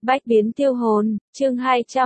Bách biến tiêu hồn, chương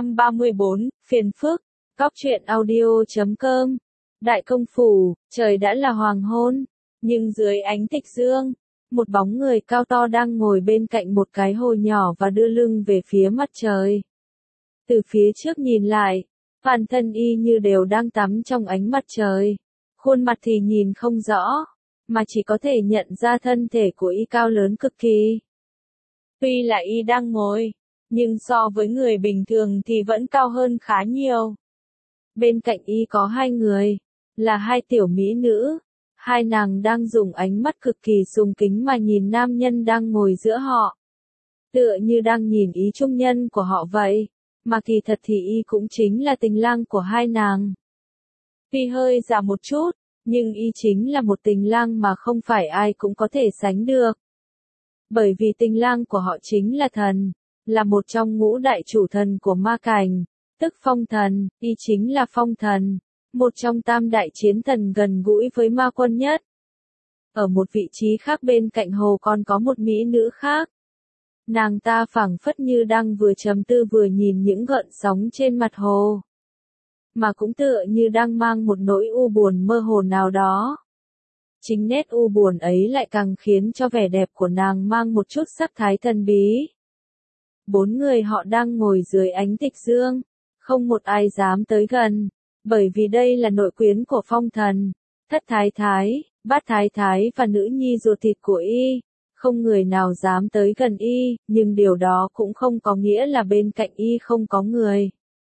234, phiền phức, góc truyện audio.com. Đại công phủ, trời đã là hoàng hôn, nhưng dưới ánh tịch dương, một bóng người cao to đang ngồi bên cạnh một cái hồ nhỏ và đưa lưng về phía mặt trời. Từ phía trước nhìn lại, toàn thân y như đều đang tắm trong ánh mặt trời. Khuôn mặt thì nhìn không rõ, mà chỉ có thể nhận ra thân thể của y cao lớn cực kỳ. Tuy là y đang ngồi, nhưng so với người bình thường thì vẫn cao hơn khá nhiều. Bên cạnh y có hai người, là hai tiểu mỹ nữ. Hai nàng đang dùng ánh mắt cực kỳ sùng kính mà nhìn nam nhân đang ngồi giữa họ. Tựa như đang nhìn ý trung nhân của họ vậy, mà kỳ thật thì y cũng chính là tình lang của hai nàng. Tuy hơi già một chút, nhưng y chính là một tình lang mà không phải ai cũng có thể sánh được. Bởi vì tình lang của họ chính là thần, là một trong ngũ đại chủ thần của ma cảnh, tức phong thần, y chính là phong thần, một trong tam đại chiến thần gần gũi với ma quân nhất. Ở một vị trí khác bên cạnh hồ còn có một mỹ nữ khác. Nàng ta phảng phất như đang vừa trầm tư vừa nhìn những gợn sóng trên mặt hồ. Mà cũng tựa như đang mang một nỗi u buồn mơ hồ nào đó. Chính nét u buồn ấy lại càng khiến cho vẻ đẹp của nàng mang một chút sắc thái thần bí. Bốn người họ đang ngồi dưới ánh tịch dương, không một ai dám tới gần, bởi vì đây là nội quyến của phong thần, thất thái thái, bát thái thái và nữ nhi ruột thịt của y, không người nào dám tới gần y, nhưng điều đó cũng không có nghĩa là bên cạnh y không có người.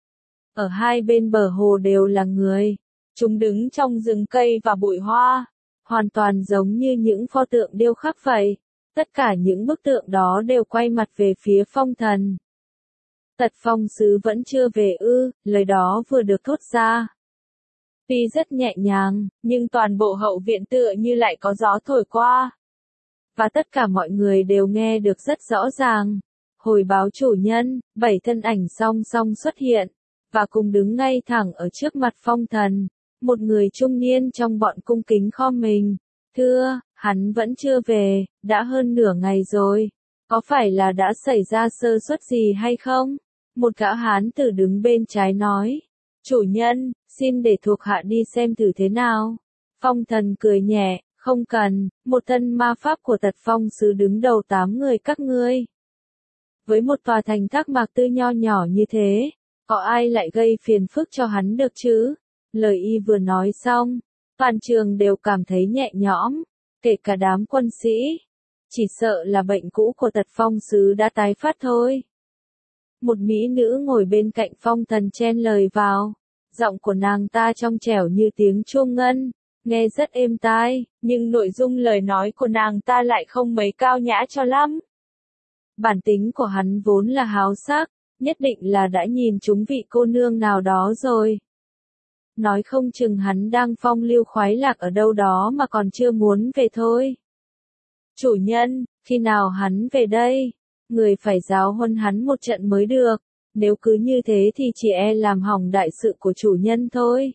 Ở hai bên bờ hồ đều là người, chúng đứng trong rừng cây và bụi hoa, hoàn toàn giống như những pho tượng điêu khắc vậy. Tất cả những bức tượng đó đều quay mặt về phía phong thần. Tật phong sứ vẫn chưa về ư, lời đó vừa được thốt ra. Tuy rất nhẹ nhàng, nhưng toàn bộ hậu viện tựa như lại có gió thổi qua. Và tất cả mọi người đều nghe được rất rõ ràng. Hồi báo chủ nhân, 7 thân ảnh song song xuất hiện, và cùng đứng ngay thẳng ở trước mặt phong thần. Một người trung niên trong bọn cung kính khom mình. Thưa, hắn vẫn chưa về, đã hơn nửa ngày rồi. Có phải là đã xảy ra sơ suất gì hay không? Một gã hán tử đứng bên trái nói. Chủ nhân, xin để thuộc hạ đi xem thử thế nào. Phong thần cười nhẹ, không cần, một thân ma pháp của tật phong sứ đứng đầu 8 người các ngươi. Với một tòa thành thác mạc tư nho nhỏ như thế, có ai lại gây phiền phức cho hắn được chứ? Lời y vừa nói xong, toàn trường đều cảm thấy nhẹ nhõm, kể cả đám quân sĩ. Chỉ sợ là bệnh cũ của tật phong sứ đã tái phát thôi. Một mỹ nữ ngồi bên cạnh phong thần chen lời vào. Giọng của nàng ta trong trẻo như tiếng chuông ngân, nghe rất êm tai, nhưng nội dung lời nói của nàng ta lại không mấy cao nhã cho lắm. Bản tính của hắn vốn là háo sắc, nhất định là đã nhìn trúng vị cô nương nào đó rồi. Nói không chừng hắn đang phong lưu khoái lạc ở đâu đó mà còn chưa muốn về thôi. Chủ nhân, khi nào hắn về đây? Người phải giáo huấn hắn một trận mới được, nếu cứ như thế thì chỉ e làm hỏng đại sự của chủ nhân thôi.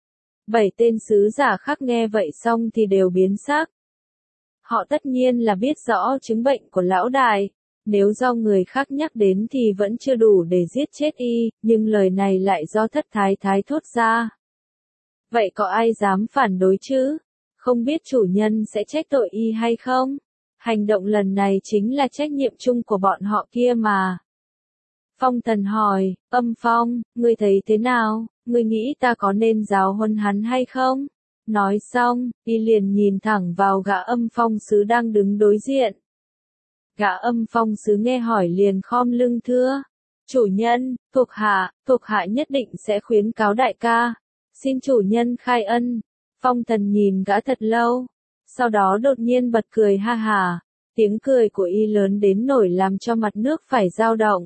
7 tên sứ giả khác nghe vậy xong thì đều biến sắc. Họ tất nhiên là biết rõ chứng bệnh của lão đại, nếu do người khác nhắc đến thì vẫn chưa đủ để giết chết y, nhưng lời này lại do thất thái thái thốt ra. Vậy có ai dám phản đối chứ? Không biết chủ nhân sẽ trách tội y hay không? Hành động lần này chính là trách nhiệm chung của bọn họ kia mà. Phong thần hỏi, Âm Phong, ngươi thấy thế nào? Ngươi nghĩ ta có nên giáo huấn hắn hay không? Nói xong, y liền nhìn thẳng vào gã Âm Phong sứ đang đứng đối diện. Gã Âm Phong sứ nghe hỏi liền khom lưng thưa. Chủ nhân, thuộc hạ nhất định sẽ khuyến cáo đại ca. Xin chủ nhân khai ân. Phong thần nhìn gã thật lâu. Sau đó đột nhiên bật cười ha hả. Tiếng cười của y lớn đến nổi làm cho mặt nước phải dao động.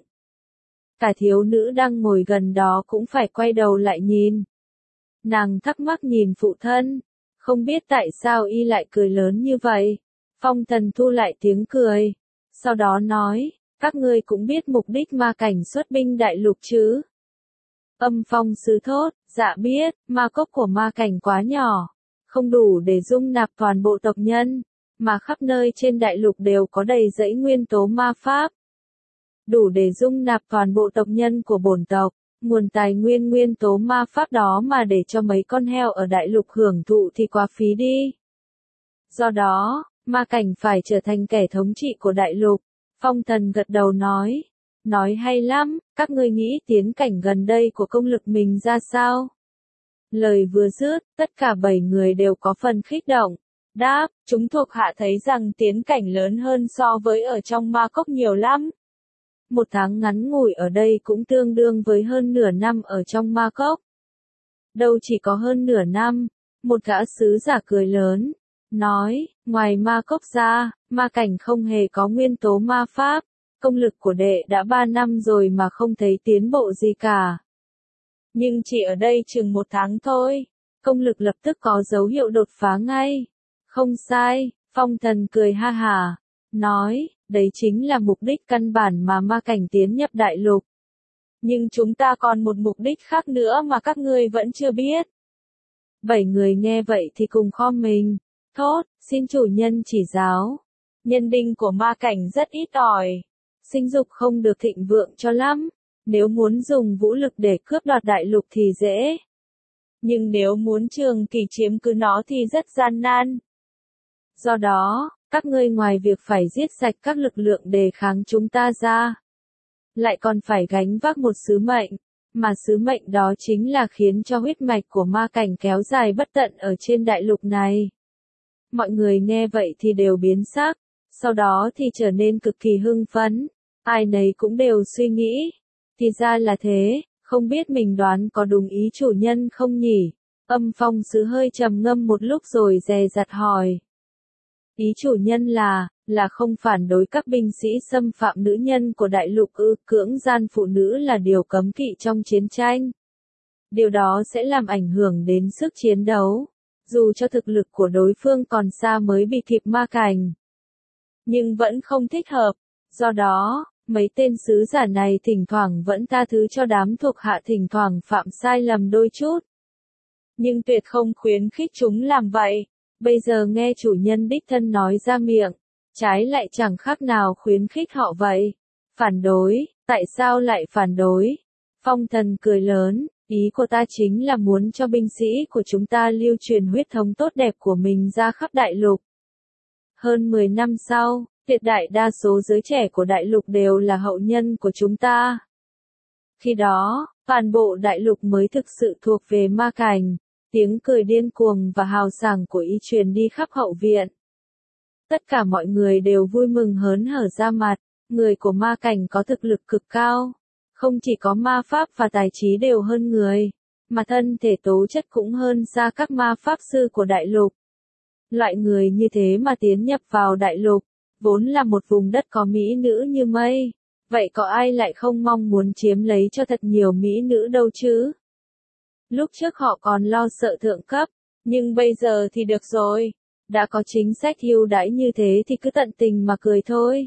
Cả thiếu nữ đang ngồi gần đó cũng phải quay đầu lại nhìn. Nàng thắc mắc nhìn phụ thân. Không biết tại sao y lại cười lớn như vậy. Phong thần thu lại tiếng cười. Sau đó nói, các ngươi cũng biết mục đích ma cảnh xuất binh đại lục chứ. Âm Phong sứ thốt, dạ biết, ma cốc của ma cảnh quá nhỏ. Không đủ để dung nạp toàn bộ tộc nhân. Mà khắp nơi trên đại lục đều có đầy dãy nguyên tố ma pháp. đủ để dung nạp toàn bộ tộc nhân của bổn tộc. Nguồn tài nguyên nguyên tố ma pháp đó mà để cho mấy con heo ở đại lục hưởng thụ thì quá phí đi. Do đó, ma cảnh phải trở thành kẻ thống trị của đại lục. Phong Thần gật đầu nói. Nói hay lắm, các ngươi nghĩ tiến cảnh gần đây của công lực mình ra sao? Lời vừa dứt, tất cả 7 người đều có phần kích động. Đáp, chúng thuộc hạ thấy rằng tiến cảnh lớn hơn so với ở trong ma cốc nhiều lắm. 1 tháng ngắn ngủi ở đây cũng tương đương với hơn nửa năm ở trong ma cốc. Đâu chỉ có hơn nửa năm, một gã sứ giả cười lớn, nói, ngoài ma cốc ra, ma cảnh không hề có nguyên tố ma pháp, công lực của đệ đã 3 năm rồi mà không thấy tiến bộ gì cả. Nhưng chỉ ở đây chừng 1 tháng thôi, công lực lập tức có dấu hiệu đột phá ngay. Không sai, Phong Thần cười ha hả, nói, đấy chính là mục đích căn bản mà ma cảnh tiến nhập đại lục. Nhưng chúng ta còn một mục đích khác nữa mà các ngươi vẫn chưa biết. 7 người nghe vậy thì cùng khom mình, thốt, xin chủ nhân chỉ giáo. Nhân đinh của ma cảnh rất ít ỏi, sinh dục không được thịnh vượng cho lắm. Nếu muốn dùng vũ lực để cướp đoạt đại lục thì dễ. Nhưng nếu muốn trường kỳ chiếm cứ nó thì rất gian nan. Do đó, các ngươi ngoài việc phải giết sạch các lực lượng đề kháng chúng ta ra, lại còn phải gánh vác một sứ mệnh, mà sứ mệnh đó chính là khiến cho huyết mạch của ma cảnh kéo dài bất tận ở trên đại lục này. Mọi người nghe vậy thì đều biến sắc, sau đó thì trở nên cực kỳ hưng phấn, ai nấy cũng đều suy nghĩ, thì ra là thế, không biết mình đoán có đúng ý chủ nhân không nhỉ? Âm Phong sứ hơi trầm ngâm một lúc rồi dè dặt hỏi. Ý chủ nhân là không phản đối các binh sĩ xâm phạm nữ nhân của đại lục ư? Cưỡng gian phụ nữ là điều cấm kỵ trong chiến tranh. Điều đó sẽ làm ảnh hưởng đến sức chiến đấu, dù cho thực lực của đối phương còn xa mới bị kịp ma cảnh. Nhưng vẫn không thích hợp, do đó, mấy tên sứ giả này thỉnh thoảng vẫn tha thứ cho đám thuộc hạ thỉnh thoảng phạm sai lầm đôi chút. Nhưng tuyệt không khuyến khích chúng làm vậy. Bây giờ nghe chủ nhân đích thân nói ra miệng, trái lại chẳng khác nào khuyến khích họ vậy. Phản đối, tại sao lại phản đối? Phong Thần cười lớn, ý của ta chính là muốn cho binh sĩ của chúng ta lưu truyền huyết thống tốt đẹp của mình ra khắp đại lục. Hơn 10 năm sau, tuyệt đại đa số giới trẻ của đại lục đều là hậu nhân của chúng ta. Khi đó, toàn bộ đại lục mới thực sự thuộc về ma cảnh. Tiếng cười điên cuồng và hào sảng của y truyền đi khắp hậu viện. Tất cả mọi người đều vui mừng hớn hở ra mặt, người của ma cảnh có thực lực cực cao. Không chỉ có ma pháp và tài trí đều hơn người, mà thân thể tố chất cũng hơn xa các ma pháp sư của đại lục. Loại người như thế mà tiến nhập vào đại lục, vốn là một vùng đất có mỹ nữ như mây. Vậy có ai lại không mong muốn chiếm lấy cho thật nhiều mỹ nữ đâu chứ? Lúc trước họ còn lo sợ thượng cấp, nhưng bây giờ thì được rồi. Đã có chính sách ưu đãi như thế thì cứ tận tình mà cười thôi.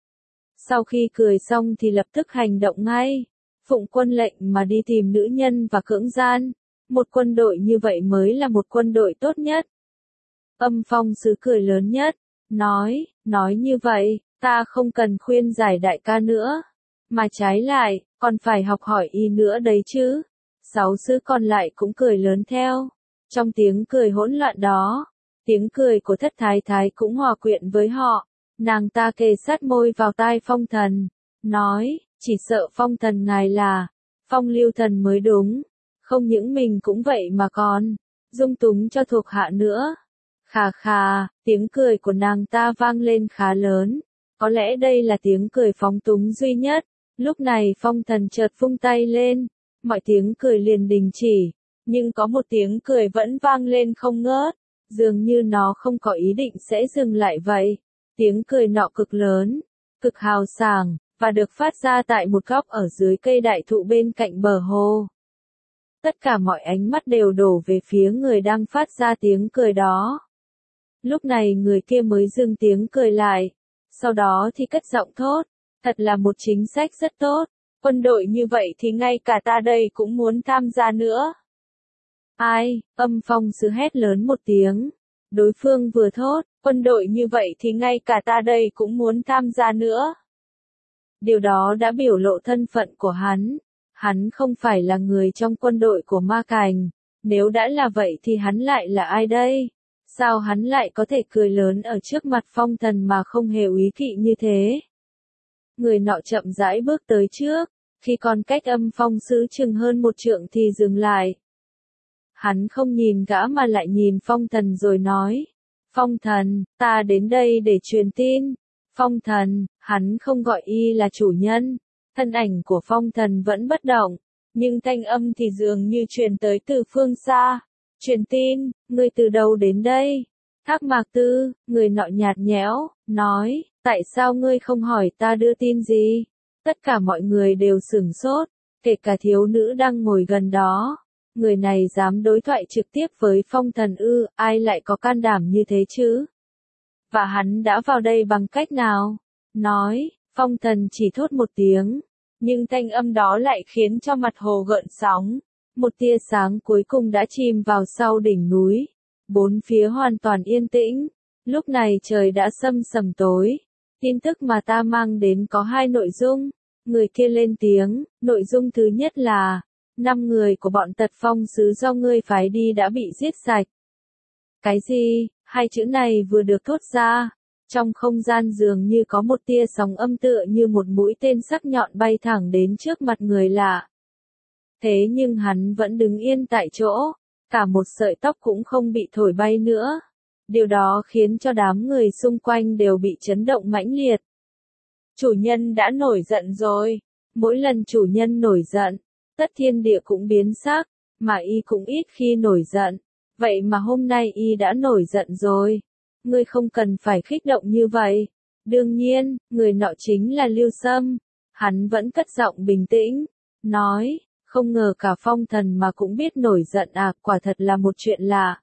Sau khi cười xong thì lập tức hành động ngay. Phụng quân lệnh mà đi tìm nữ nhân và cưỡng gian. Một quân đội như vậy mới là một quân đội tốt nhất. Âm Phong sứ cười lớn nhất, nói như vậy, ta không cần khuyên giải đại ca nữa. Mà trái lại, còn phải học hỏi y nữa đấy chứ. 6 sứ còn lại cũng cười lớn theo. Trong tiếng cười hỗn loạn đó, tiếng cười của Thất Thái Thái cũng hòa quyện với họ. Nàng ta kề sát môi vào tai Phong Thần, nói, chỉ sợ Phong Thần ngài là Phong Lưu Thần mới đúng. Không những mình cũng vậy mà còn dung túng cho thuộc hạ nữa. Khà khà, tiếng cười của nàng ta vang lên khá lớn. Có lẽ đây là tiếng cười phóng túng duy nhất. Lúc này Phong Thần chợt vung tay lên. Mọi tiếng cười liền đình chỉ, nhưng có một tiếng cười vẫn vang lên không ngớt, dường như nó không có ý định sẽ dừng lại vậy. Tiếng cười nọ cực lớn, cực hào sảng, và được phát ra tại một góc ở dưới cây đại thụ bên cạnh bờ hồ. Tất cả mọi ánh mắt đều đổ về phía người đang phát ra tiếng cười đó. Lúc này người kia mới dừng tiếng cười lại, sau đó thì cất giọng thốt, thật là một chính sách rất tốt. Quân đội như vậy thì ngay cả ta đây cũng muốn tham gia nữa. Ai? Âm Phong sứ hét lớn một tiếng. Đối phương vừa thốt, quân đội như vậy thì ngay cả ta đây cũng muốn tham gia nữa. Điều đó đã biểu lộ thân phận của hắn. Hắn không phải là người trong quân đội của Ma Cảnh. Nếu đã là vậy thì hắn lại là ai đây? Sao hắn lại có thể cười lớn ở trước mặt Phong Thần mà không hề úy kỵ như thế? Người nọ chậm rãi bước tới trước, khi còn cách Âm Phong Sứ chừng hơn 1 trượng thì dừng lại. Hắn không nhìn gã mà lại nhìn Phong Thần rồi nói, Phong Thần, ta đến đây để truyền tin. Phong Thần, hắn không gọi y là chủ nhân. Thân ảnh của Phong Thần vẫn bất động, nhưng thanh âm thì dường như truyền tới từ phương xa. Truyền tin, ngươi từ đâu đến đây? Thác Mạc Tư, người nọ nhạt nhẽo, nói, tại sao ngươi không hỏi ta đưa tin gì? Tất cả mọi người đều sửng sốt, kể cả thiếu nữ đang ngồi gần đó. Người này dám đối thoại trực tiếp với Phong Thần ư, ai lại có can đảm như thế chứ? Và hắn đã vào đây bằng cách nào? Nói, Phong Thần chỉ thốt một tiếng, nhưng thanh âm đó lại khiến cho mặt hồ gợn sóng. Một tia sáng cuối cùng đã chìm vào sau đỉnh núi. Bốn phía hoàn toàn yên tĩnh. Lúc này trời đã sâm sầm tối. Tin tức mà ta mang đến có 2 nội dung. Người kia lên tiếng, nội dung thứ nhất là 5 người của bọn Tật Phong Sứ do ngươi phái đi đã bị giết sạch. Cái gì? 2 chữ này vừa được thốt ra, trong không gian dường như có một tia sóng âm tựa như một mũi tên sắc nhọn bay thẳng đến trước mặt người lạ. Thế nhưng hắn vẫn đứng yên tại chỗ, cả một sợi tóc cũng không bị thổi bay nữa. Điều đó khiến cho đám người xung quanh đều bị chấn động mãnh liệt. Chủ nhân đã nổi giận rồi. Mỗi lần chủ nhân nổi giận, tất thiên địa cũng biến sắc, mà y cũng ít khi nổi giận. Vậy mà hôm nay y đã nổi giận rồi. Ngươi không cần phải kích động như vậy. Đương nhiên, người nọ chính là Lưu Sâm. Hắn vẫn cất giọng bình tĩnh, nói, không ngờ cả Phong Thần mà cũng biết nổi giận à, quả thật là một chuyện lạ.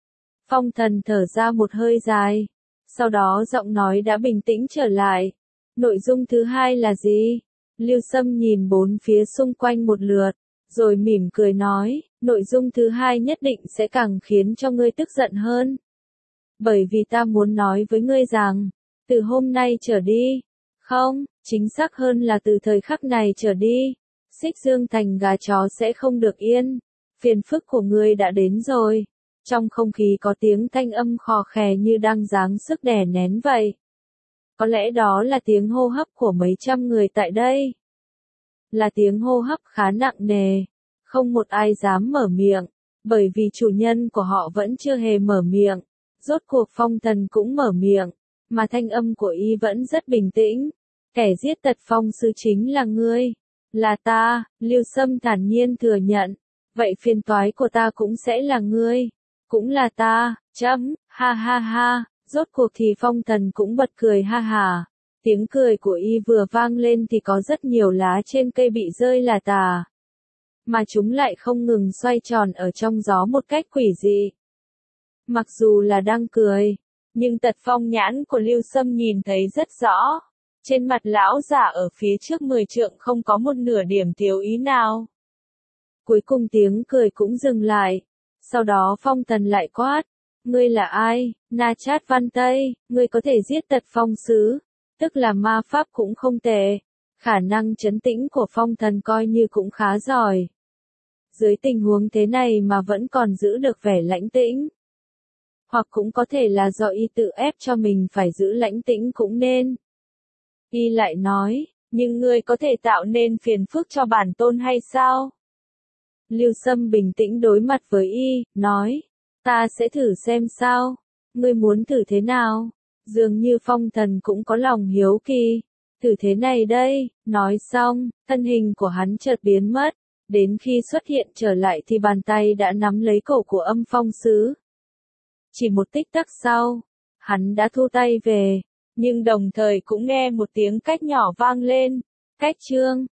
Phong Thần thở ra một hơi dài, sau đó giọng nói đã bình tĩnh trở lại. Nội dung thứ 2 là gì? Lưu Sâm nhìn bốn phía xung quanh một lượt, rồi mỉm cười nói, nội dung thứ 2 nhất định sẽ càng khiến cho ngươi tức giận hơn. Bởi vì ta muốn nói với ngươi rằng, từ hôm nay trở đi, không, chính xác hơn là từ thời khắc này trở đi, Xích Dương Thành gà chó sẽ không được yên. Phiền phức của ngươi đã đến rồi. Trong không khí có tiếng thanh âm khò khè như đang giáng sức đè nén vậy. Có lẽ đó là tiếng hô hấp của mấy trăm người tại đây. Là tiếng hô hấp khá nặng nề. Không một ai dám mở miệng, bởi vì chủ nhân của họ vẫn chưa hề mở miệng. Rốt cuộc Phong Thần cũng mở miệng, mà thanh âm của y vẫn rất bình tĩnh. Kẻ giết Tật Phong Sứ chính là ngươi. Là ta, Lưu Sâm thản nhiên thừa nhận. Vậy phiền toái của ta cũng sẽ là ngươi. Cũng là ta, chấm, ha ha ha. Rốt cuộc thì Phong Thần cũng bật cười ha hà. Tiếng cười của y vừa vang lên thì có rất nhiều lá trên cây bị rơi là tà. Mà chúng lại không ngừng xoay tròn ở trong gió một cách quỷ dị. Mặc dù là đang cười, nhưng tật phong nhãn của Lưu Sâm nhìn thấy rất rõ. Trên mặt lão giả ở phía trước 10 trượng không có một nửa điểm thiếu ý nào. Cuối cùng tiếng cười cũng dừng lại. Sau đó Phong Thần lại quát. Ngươi là ai? Na Chát Văn Tây, ngươi có thể giết Tật Phong Sứ, tức là ma pháp cũng không tệ. Khả năng trấn tĩnh của Phong Thần coi như cũng khá giỏi. Dưới tình huống thế này mà vẫn còn giữ được vẻ lãnh tĩnh. Hoặc cũng có thể là do y tự ép cho mình phải giữ lãnh tĩnh cũng nên. Y lại nói, nhưng ngươi có thể tạo nên phiền phức cho bản tôn hay sao? Lưu Sâm bình tĩnh đối mặt với y, nói, ta sẽ thử xem sao. Ngươi muốn thử thế nào? Dường như Phong Thần cũng có lòng hiếu kỳ. Thử thế này đây, nói xong, thân hình của hắn chợt biến mất. Đến khi xuất hiện trở lại thì bàn tay đã nắm lấy cổ của Âm Phong Sứ. Chỉ một tích tắc sau, hắn đã thu tay về, nhưng đồng thời cũng nghe một tiếng cách nhỏ vang lên. Cách chương